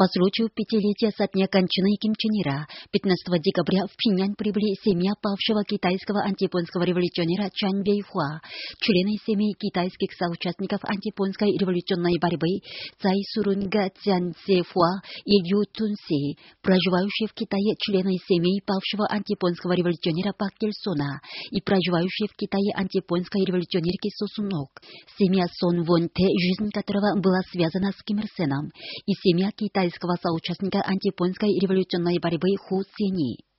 По случаю пятилетия со дня кончины Ким Чен Ира 15 декабря в Пхеньян прибыли семья павшего китайского антияпонского революционера Чан Бэйхуа, члены семей китайских соучастников антияпонской революционной борьбы Цай Сурунга Цян Цзэфуа и Ю Тунси, проживающие в Китае члены семей павшего антияпонского революционера Пак Кельсона и проживающие в Китае антияпонской революционерки Со Сунок, семья Сон Вон Тэ, жизнь которого была связана с Ким Ир Сеном, и семья китайского соучастника антияпонской революционной борьбы Ху Цзини.